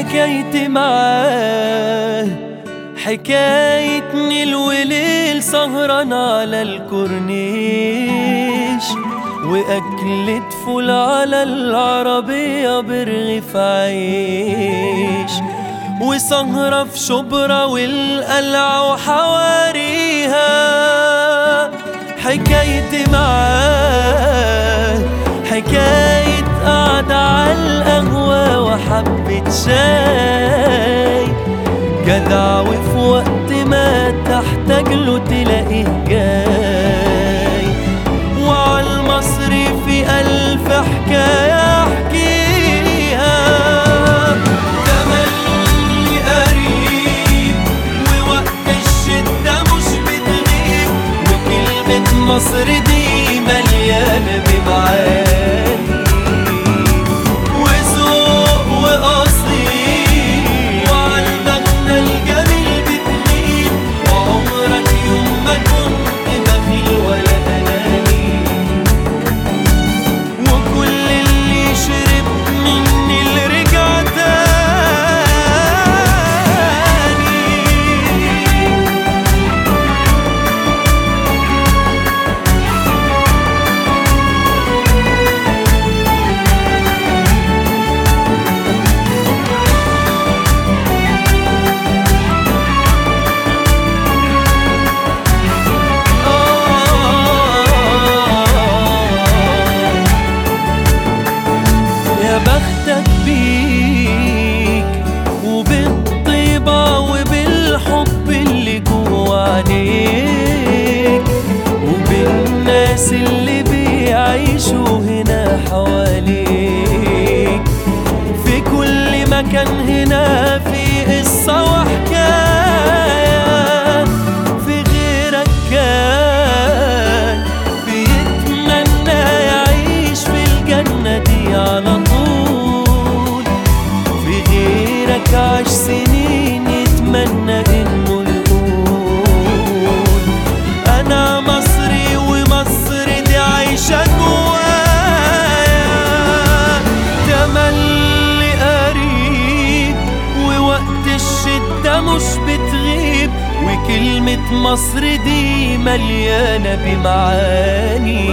حكايتي معاه حكاية نيل وليل سهران على الكورنيش، وأكلة فول على العربية برغيف عيش، وسهرة في شبرا والقلعة وحواريها. حكايتي معاه حكاية قعدة عالقهوة وحبة شاي، جدع وفي وقت ما تحتاج له تلاقيه جاي، وعالمصري في ألف حكاية أحكيها. تملي قريب ووقت الشدة مش بتغيب، وكلمة مصر دي مليانة بمعاني وذوق وأصيل، وعالمغنى الجميل بتميل، وعمرك يوم ما كنت بخيل ولا أناني، وكل اللي شرب مني اللي رجع تاني. يا بختك بيك وبالطيبة وبالحب اللي جوا عينيك، وبالناس اللي بيعيشوا هنا حواليك، في كل مكان هنا في قصة وحكاية، في غيرك كان بيتمنى يعيش في الجنة دي على طول، في غيرك عاش سنين يتمنى انه يقول انا مصري ومصر دي عايشة جوايا. تملي قريب ووقت الشدة مش بتغيب، وكلمة مصر دي مليانة بمعاني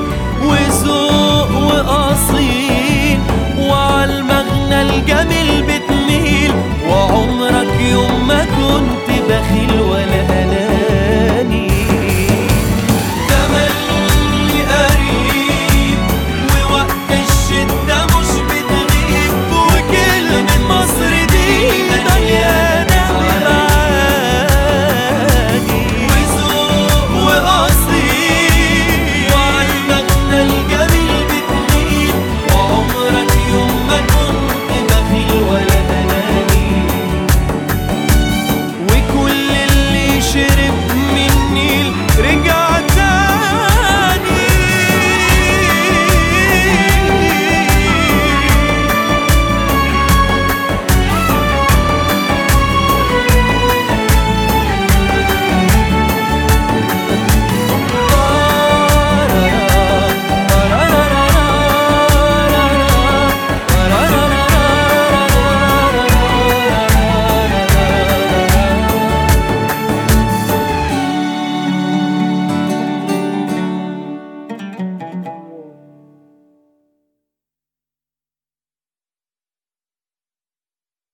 وذوق وأصيل، وعالمغنى الجميل